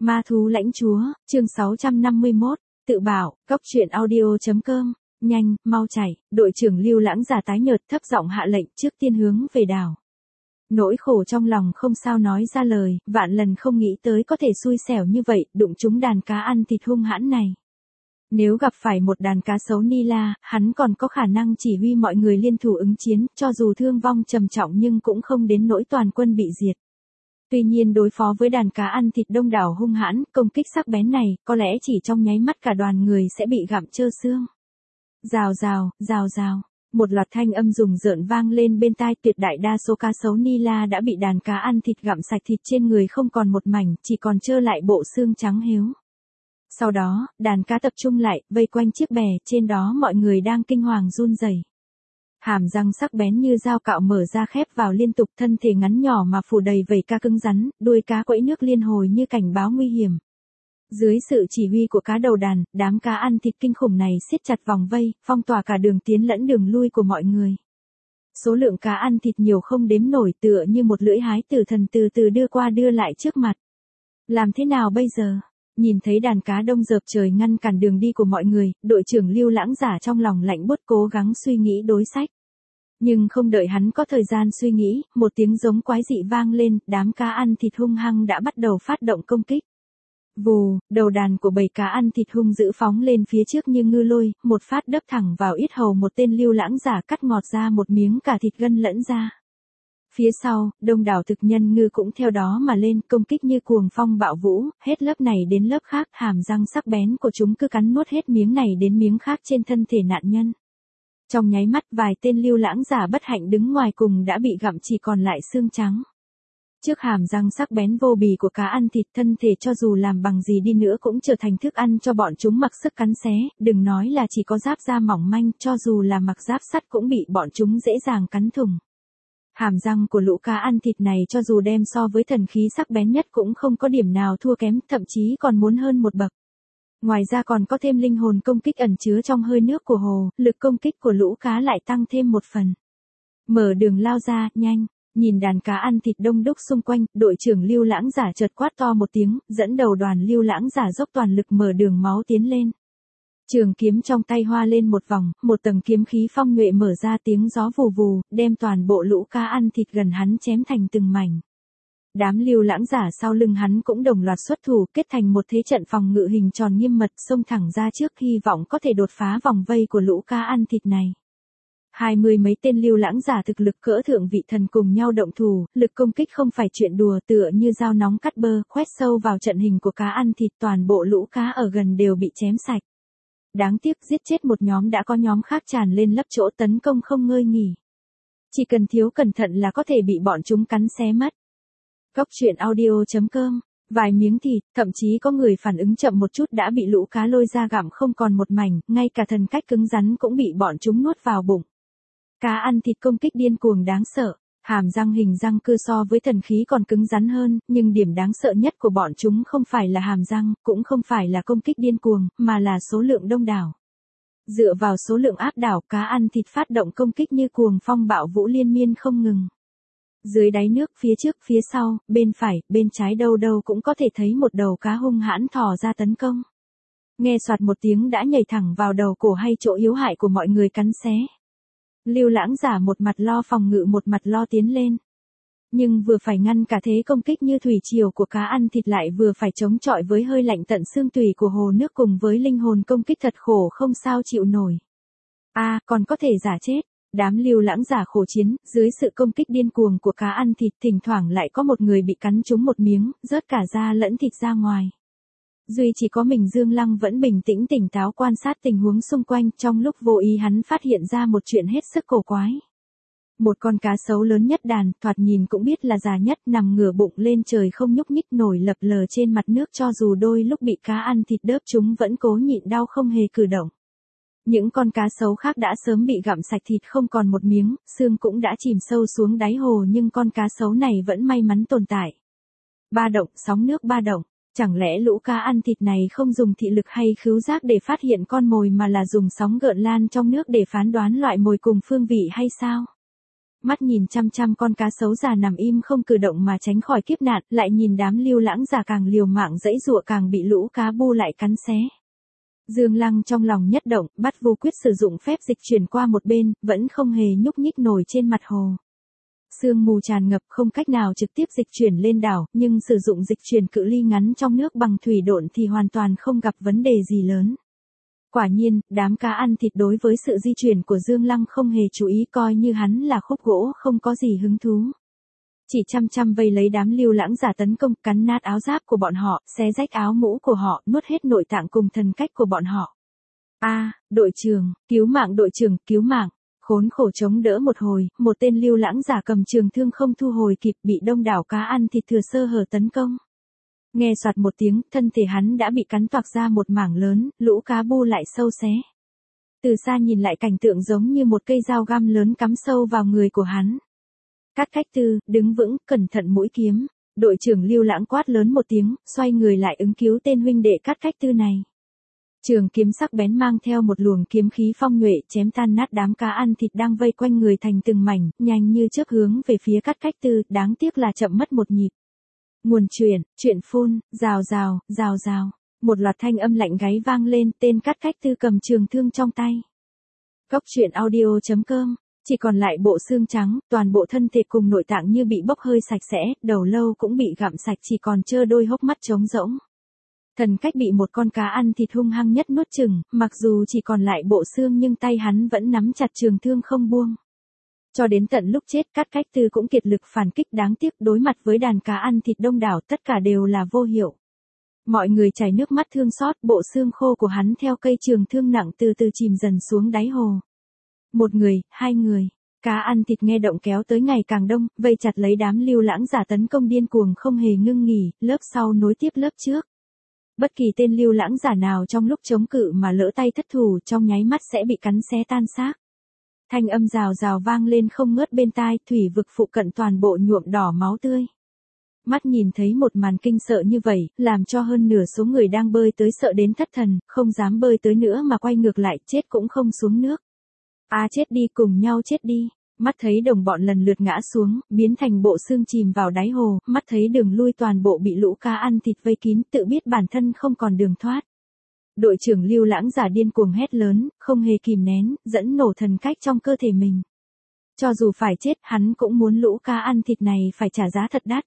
Ma thú lãnh chúa, chương 651, tự bảo, cóc truyện audio.com, nhanh, mau chạy, đội trưởng Lưu Lãng giả tái nhợt thấp giọng hạ lệnh trước tiên hướng về đảo. Nỗi khổ trong lòng không sao nói ra lời, vạn lần không nghĩ tới có thể xui xẻo như vậy, đụng trúng đàn cá ăn thịt hung hãn này. Nếu gặp phải một đàn cá sấu Nila, hắn còn có khả năng chỉ huy mọi người liên thủ ứng chiến, cho dù thương vong trầm trọng nhưng cũng không đến nỗi toàn quân bị diệt. Tuy nhiên đối phó với đàn cá ăn thịt đông đảo hung hãn, công kích sắc bén này, có lẽ chỉ trong nháy mắt cả đoàn người sẽ bị gặm trơ xương. Rào rào, rào rào. Một loạt thanh âm rùng rợn vang lên bên tai, tuyệt đại đa số cá sấu Nila đã bị đàn cá ăn thịt gặm sạch, thịt trên người không còn một mảnh, chỉ còn trơ lại bộ xương trắng héo. Sau đó, đàn cá tập trung lại, vây quanh chiếc bè, trên đó mọi người đang kinh hoàng run rẩy. Hàm răng sắc bén như dao cạo mở ra khép vào liên tục, thân thể ngắn nhỏ mà phủ đầy vảy cá cứng rắn, đuôi cá quẫy nước liên hồi như cảnh báo nguy hiểm. Dưới sự chỉ huy của cá đầu đàn, đám cá ăn thịt kinh khủng này siết chặt vòng vây, phong tỏa cả đường tiến lẫn đường lui của mọi người. Số lượng cá ăn thịt nhiều không đếm nổi, tựa như một lưỡi hái tử thần từ từ đưa qua đưa lại trước mặt. Làm thế nào bây giờ? Nhìn thấy đàn cá đông dợp trời ngăn cản đường đi của mọi người, đội trưởng Lưu Lãng giả trong lòng lạnh buốt cố gắng suy nghĩ đối sách. Nhưng không đợi hắn có thời gian suy nghĩ, một tiếng giống quái dị vang lên, đám cá ăn thịt hung hăng đã bắt đầu phát động công kích. Vù, đầu đàn của bầy cá ăn thịt hung dữ phóng lên phía trước như ngư lôi, một phát đấp thẳng vào yết hầu một tên Lưu Lãng giả, cắt ngọt ra một miếng cả thịt gân lẫn da. Phía sau, đông đảo thực nhân ngư cũng theo đó mà lên, công kích như cuồng phong bạo vũ, hết lớp này đến lớp khác, hàm răng sắc bén của chúng cứ cắn nuốt hết miếng này đến miếng khác trên thân thể nạn nhân. Trong nháy mắt, vài tên Lưu Lãng giả bất hạnh đứng ngoài cùng đã bị gặm chỉ còn lại xương trắng. Trước hàm răng sắc bén vô bì của cá ăn thịt, thân thể cho dù làm bằng gì đi nữa cũng trở thành thức ăn cho bọn chúng mặc sức cắn xé, đừng nói là chỉ có giáp da mỏng manh, cho dù là mặc giáp sắt cũng bị bọn chúng dễ dàng cắn thủng. Hàm răng của lũ cá ăn thịt này cho dù đem so với thần khí sắc bén nhất cũng không có điểm nào thua kém, thậm chí còn muốn hơn một bậc. Ngoài ra còn có thêm linh hồn công kích ẩn chứa trong hơi nước của hồ, lực công kích của lũ cá lại tăng thêm một phần. Mở đường lao ra, nhanh. Nhìn đàn cá ăn thịt đông đúc xung quanh, đội trưởng Lưu Lãng giả chợt quát to một tiếng, dẫn đầu đoàn Lưu Lãng giả dốc toàn lực mở đường máu tiến lên. Trường kiếm trong tay hoa lên một vòng, một tầng kiếm khí phong nhuệ mở ra, tiếng gió vù vù, đem toàn bộ lũ cá ăn thịt gần hắn chém thành từng mảnh. Đám Lưu Lãng giả sau lưng hắn cũng đồng loạt xuất thủ, kết thành một thế trận phòng ngự hình tròn nghiêm mật, xông thẳng ra trước, hy vọng có thể đột phá vòng vây của lũ cá ăn thịt này. 20 mấy tên Lưu Lãng giả thực lực cỡ thượng vị thần cùng nhau động thủ, lực công kích không phải chuyện đùa, tựa như dao nóng cắt bơ, khoét sâu vào trận hình của cá ăn thịt, toàn bộ lũ cá ở gần đều bị chém sạch. Đáng tiếc, giết chết một nhóm đã có nhóm khác tràn lên lấp chỗ tấn công không ngơi nghỉ. Chỉ cần thiếu cẩn thận là có thể bị bọn chúng cắn xé mất. Cóc truyện audio.com, vài miếng thịt, thậm chí có người phản ứng chậm một chút đã bị lũ cá lôi ra gặm không còn một mảnh, ngay cả thần cách cứng rắn cũng bị bọn chúng nuốt vào bụng. Cá ăn thịt công kích điên cuồng đáng sợ, hàm răng hình răng cưa so với thần khí còn cứng rắn hơn, nhưng điểm đáng sợ nhất của bọn chúng không phải là hàm răng, cũng không phải là công kích điên cuồng, mà là số lượng đông đảo. Dựa vào số lượng áp đảo, cá ăn thịt phát động công kích như cuồng phong bạo vũ liên miên không ngừng. Dưới đáy nước, phía trước, phía sau, bên phải, bên trái, đâu đâu cũng có thể thấy một đầu cá hung hãn thò ra tấn công. Nghe soạt một tiếng đã nhảy thẳng vào đầu cổ hay chỗ yếu hại của mọi người cắn xé. Lưu Lãng giả một mặt lo phòng ngự một mặt lo tiến lên. Nhưng vừa phải ngăn cả thế công kích như thủy triều của cá ăn thịt, lại vừa phải chống chọi với hơi lạnh tận xương tủy của hồ nước cùng với linh hồn công kích thật khổ không sao chịu nổi. Còn có thể giả chết. Đám Lưu Lãng giả khổ chiến, dưới sự công kích điên cuồng của cá ăn thịt, thỉnh thoảng lại có một người bị cắn trúng một miếng, rớt cả da lẫn thịt ra ngoài. Duy chỉ có mình Dương Lăng vẫn bình tĩnh tỉnh táo quan sát tình huống xung quanh, trong lúc vô ý hắn phát hiện ra một chuyện hết sức cổ quái. Một con cá sấu lớn nhất đàn, thoạt nhìn cũng biết là già nhất, nằm ngửa bụng lên trời không nhúc nhích nổi lập lờ trên mặt nước, cho dù đôi lúc bị cá ăn thịt đớp chúng vẫn cố nhịn đau không hề cử động. Những con cá sấu khác đã sớm bị gặm sạch thịt không còn một miếng, xương cũng đã chìm sâu xuống đáy hồ, nhưng con cá sấu này vẫn may mắn tồn tại. Ba động, sóng nước ba động. Chẳng lẽ lũ cá ăn thịt này không dùng thị lực hay khứu giác để phát hiện con mồi mà là dùng sóng gợn lan trong nước để phán đoán loại mồi cùng phương vị hay sao? Mắt nhìn chăm chăm con cá sấu già nằm im không cử động mà tránh khỏi kiếp nạn, lại nhìn đám lưu lãng già càng liều mạng giãy giụa càng bị lũ cá bu lại cắn xé. Dương Lăng trong lòng nhất động, bắt vô quyết sử dụng phép dịch chuyển qua một bên, vẫn không hề nhúc nhích nổi trên mặt hồ. Sương mù tràn ngập không cách nào trực tiếp dịch chuyển lên đảo, nhưng sử dụng dịch chuyển cự ly ngắn trong nước bằng thủy độn thì hoàn toàn không gặp vấn đề gì lớn. Quả nhiên, đám cá ăn thịt đối với sự di chuyển của Dương Lăng không hề chú ý, coi như hắn là khúc gỗ không có gì hứng thú. Chỉ chăm chăm vây lấy đám lưu lãng giả tấn công, cắn nát áo giáp của bọn họ, xé rách áo mũ của họ, nuốt hết nội tạng cùng thần cách của bọn họ. Đội trưởng, cứu mạng đội trưởng, cứu mạng. Khốn khổ chống đỡ một hồi, một tên lưu lãng giả cầm trường thương không thu hồi kịp bị đông đảo cá ăn thịt thừa sơ hở tấn công. Nghe soạt một tiếng, thân thể hắn đã bị cắn toạc ra một mảng lớn, lũ cá bu lại sâu xé. Từ xa nhìn lại cảnh tượng giống như một cây dao găm lớn cắm sâu vào người của hắn. Cát Cách Tư, đứng vững, cẩn thận mũi kiếm. Đội trưởng lưu lãng quát lớn một tiếng, xoay người lại ứng cứu tên huynh đệ Cát Cách Tư này. Trường kiếm sắc bén mang theo một luồng kiếm khí phong nhuệ chém tan nát đám cá ăn thịt đang vây quanh người thành từng mảnh, nhanh như chớp hướng về phía Cát Cách Tư, đáng tiếc là chậm mất một nhịp. Nguồn chuyện phun, rào rào, rào rào. Một loạt thanh âm lạnh gáy vang lên, tên Cát Cách Tư cầm trường thương trong tay. Cốc truyện audio.com, chỉ còn lại bộ xương trắng, toàn bộ thân thể cùng nội tạng như bị bốc hơi sạch sẽ, đầu lâu cũng bị gặm sạch chỉ còn trơ đôi hốc mắt trống rỗng. Thần cách bị một con cá ăn thịt hung hăng nhất nuốt chửng, mặc dù chỉ còn lại bộ xương nhưng tay hắn vẫn nắm chặt trường thương không buông. Cho đến tận lúc chết Cát Cách Tư cũng kiệt lực phản kích, đáng tiếc đối mặt với đàn cá ăn thịt đông đảo tất cả đều là vô hiệu. Mọi người chảy nước mắt thương xót, bộ xương khô của hắn theo cây trường thương nặng từ từ chìm dần xuống đáy hồ. Một người, hai người, cá ăn thịt nghe động kéo tới ngày càng đông, vây chặt lấy đám lưu lãng giả tấn công điên cuồng không hề ngưng nghỉ, lớp sau nối tiếp lớp trước. Bất kỳ tên lưu lãng giả nào trong lúc chống cự mà lỡ tay thất thủ trong nháy mắt sẽ bị cắn xé tan xác. Thanh âm rào rào vang lên không ngớt bên tai, thủy vực phụ cận toàn bộ nhuộm đỏ máu tươi. Mắt nhìn thấy một màn kinh sợ như vậy, làm cho hơn nửa số người đang bơi tới sợ đến thất thần, không dám bơi tới nữa mà quay ngược lại, chết cũng không xuống nước. Chết đi, cùng nhau chết đi. Mắt thấy đồng bọn lần lượt ngã xuống, biến thành bộ xương chìm vào đáy hồ, mắt thấy đường lui toàn bộ bị lũ cá ăn thịt vây kín, tự biết bản thân không còn đường thoát. Đội trưởng lưu lãng giả điên cuồng hét lớn, không hề kìm nén, dẫn nổ thần cách trong cơ thể mình. Cho dù phải chết, hắn cũng muốn lũ cá ăn thịt này phải trả giá thật đắt.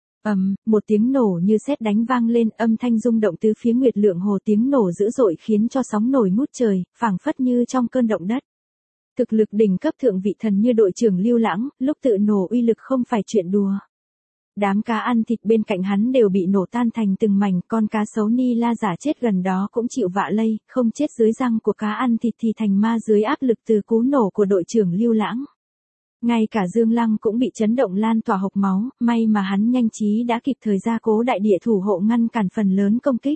Một tiếng nổ như sét đánh vang lên, âm thanh rung động tứ phía Nguyệt Lượng Hồ, tiếng nổ dữ dội khiến cho sóng nổi ngút trời, phảng phất như trong cơn động đất. Thực lực đỉnh cấp thượng vị thần như đội trưởng lưu lãng, lúc tự nổ uy lực không phải chuyện đùa. Đám cá ăn thịt bên cạnh hắn đều bị nổ tan thành từng mảnh, con cá sấu ni la giả chết gần đó cũng chịu vạ lây, không chết dưới răng của cá ăn thịt thì thành ma dưới áp lực từ cú nổ của đội trưởng lưu lãng. Ngay cả Dương Lăng cũng bị chấn động lan tỏa hộc máu, may mà hắn nhanh trí đã kịp thời gia cố đại địa thủ hộ ngăn cản phần lớn công kích.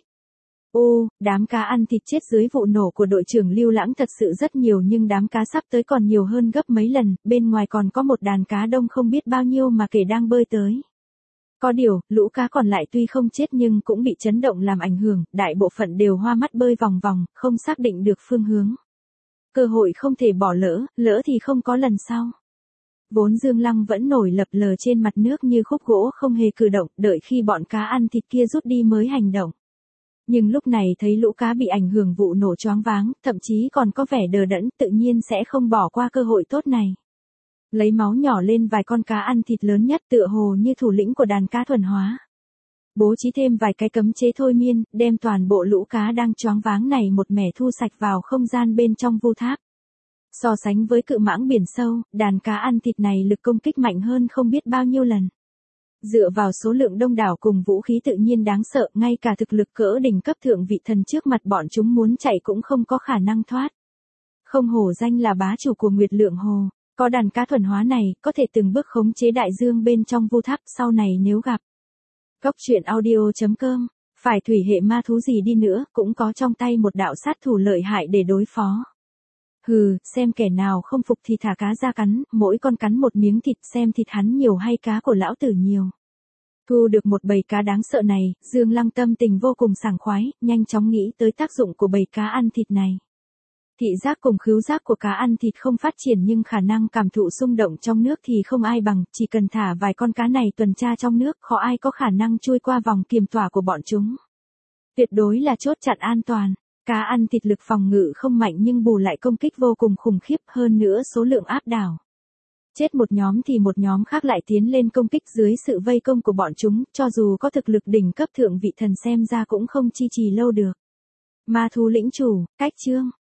Đám cá ăn thịt chết dưới vụ nổ của đội trưởng lưu lãng thật sự rất nhiều, nhưng đám cá sắp tới còn nhiều hơn gấp mấy lần, bên ngoài còn có một đàn cá đông không biết bao nhiêu mà kể đang bơi tới. Có điều, lũ cá còn lại tuy không chết nhưng cũng bị chấn động làm ảnh hưởng, đại bộ phận đều hoa mắt bơi vòng vòng, không xác định được phương hướng. Cơ hội không thể bỏ lỡ, lỡ thì không có lần sau. Vốn Dương Lăng vẫn nổi lập lờ trên mặt nước như khúc gỗ không hề cử động, đợi khi bọn cá ăn thịt kia rút đi mới hành động. Nhưng lúc này thấy lũ cá bị ảnh hưởng vụ nổ choáng váng, thậm chí còn có vẻ đờ đẫn, tự nhiên sẽ không bỏ qua cơ hội tốt này. Lấy máu nhỏ lên vài con cá ăn thịt lớn nhất, tựa hồ như thủ lĩnh của đàn cá thuần hóa. Bố trí thêm vài cái cấm chế thôi miên, đem toàn bộ lũ cá đang choáng váng này một mẻ thu sạch vào không gian bên trong vu tháp. So sánh với cự mãng biển sâu, đàn cá ăn thịt này lực công kích mạnh hơn không biết bao nhiêu lần. Dựa vào số lượng đông đảo cùng vũ khí tự nhiên đáng sợ, ngay cả thực lực cỡ đỉnh cấp thượng vị thần trước mặt bọn chúng muốn chạy cũng không có khả năng thoát. Không hổ danh là bá chủ của Nguyệt Lượng Hồ, có đàn cá thuần hóa này, có thể từng bước khống chế đại dương bên trong vu tháp, sau này nếu gặp. Cốc truyện audio.com, phải thủy hệ ma thú gì đi nữa, cũng có trong tay một đạo sát thủ lợi hại để đối phó. Xem kẻ nào không phục thì thả cá ra cắn, mỗi con cắn một miếng thịt, xem thịt hắn nhiều hay cá của lão tử nhiều. Thu được một bầy cá đáng sợ này, Dương Lăng tâm tình vô cùng sảng khoái, nhanh chóng nghĩ tới tác dụng của bầy cá ăn thịt này. Thị giác cùng khứu giác của cá ăn thịt không phát triển nhưng khả năng cảm thụ xung động trong nước thì không ai bằng, chỉ cần thả vài con cá này tuần tra trong nước, khó ai có khả năng chui qua vòng kiềm tỏa của bọn chúng. Tuyệt đối là chốt chặn an toàn. Cá ăn thịt lực phòng ngự không mạnh nhưng bù lại công kích vô cùng khủng khiếp, hơn nữa số lượng áp đảo. Chết một nhóm thì một nhóm khác lại tiến lên công kích dưới sự vây công của bọn chúng, cho dù có thực lực đỉnh cấp thượng vị thần xem ra cũng không chi trì lâu được. Ma thú lĩnh chủ, cách chương.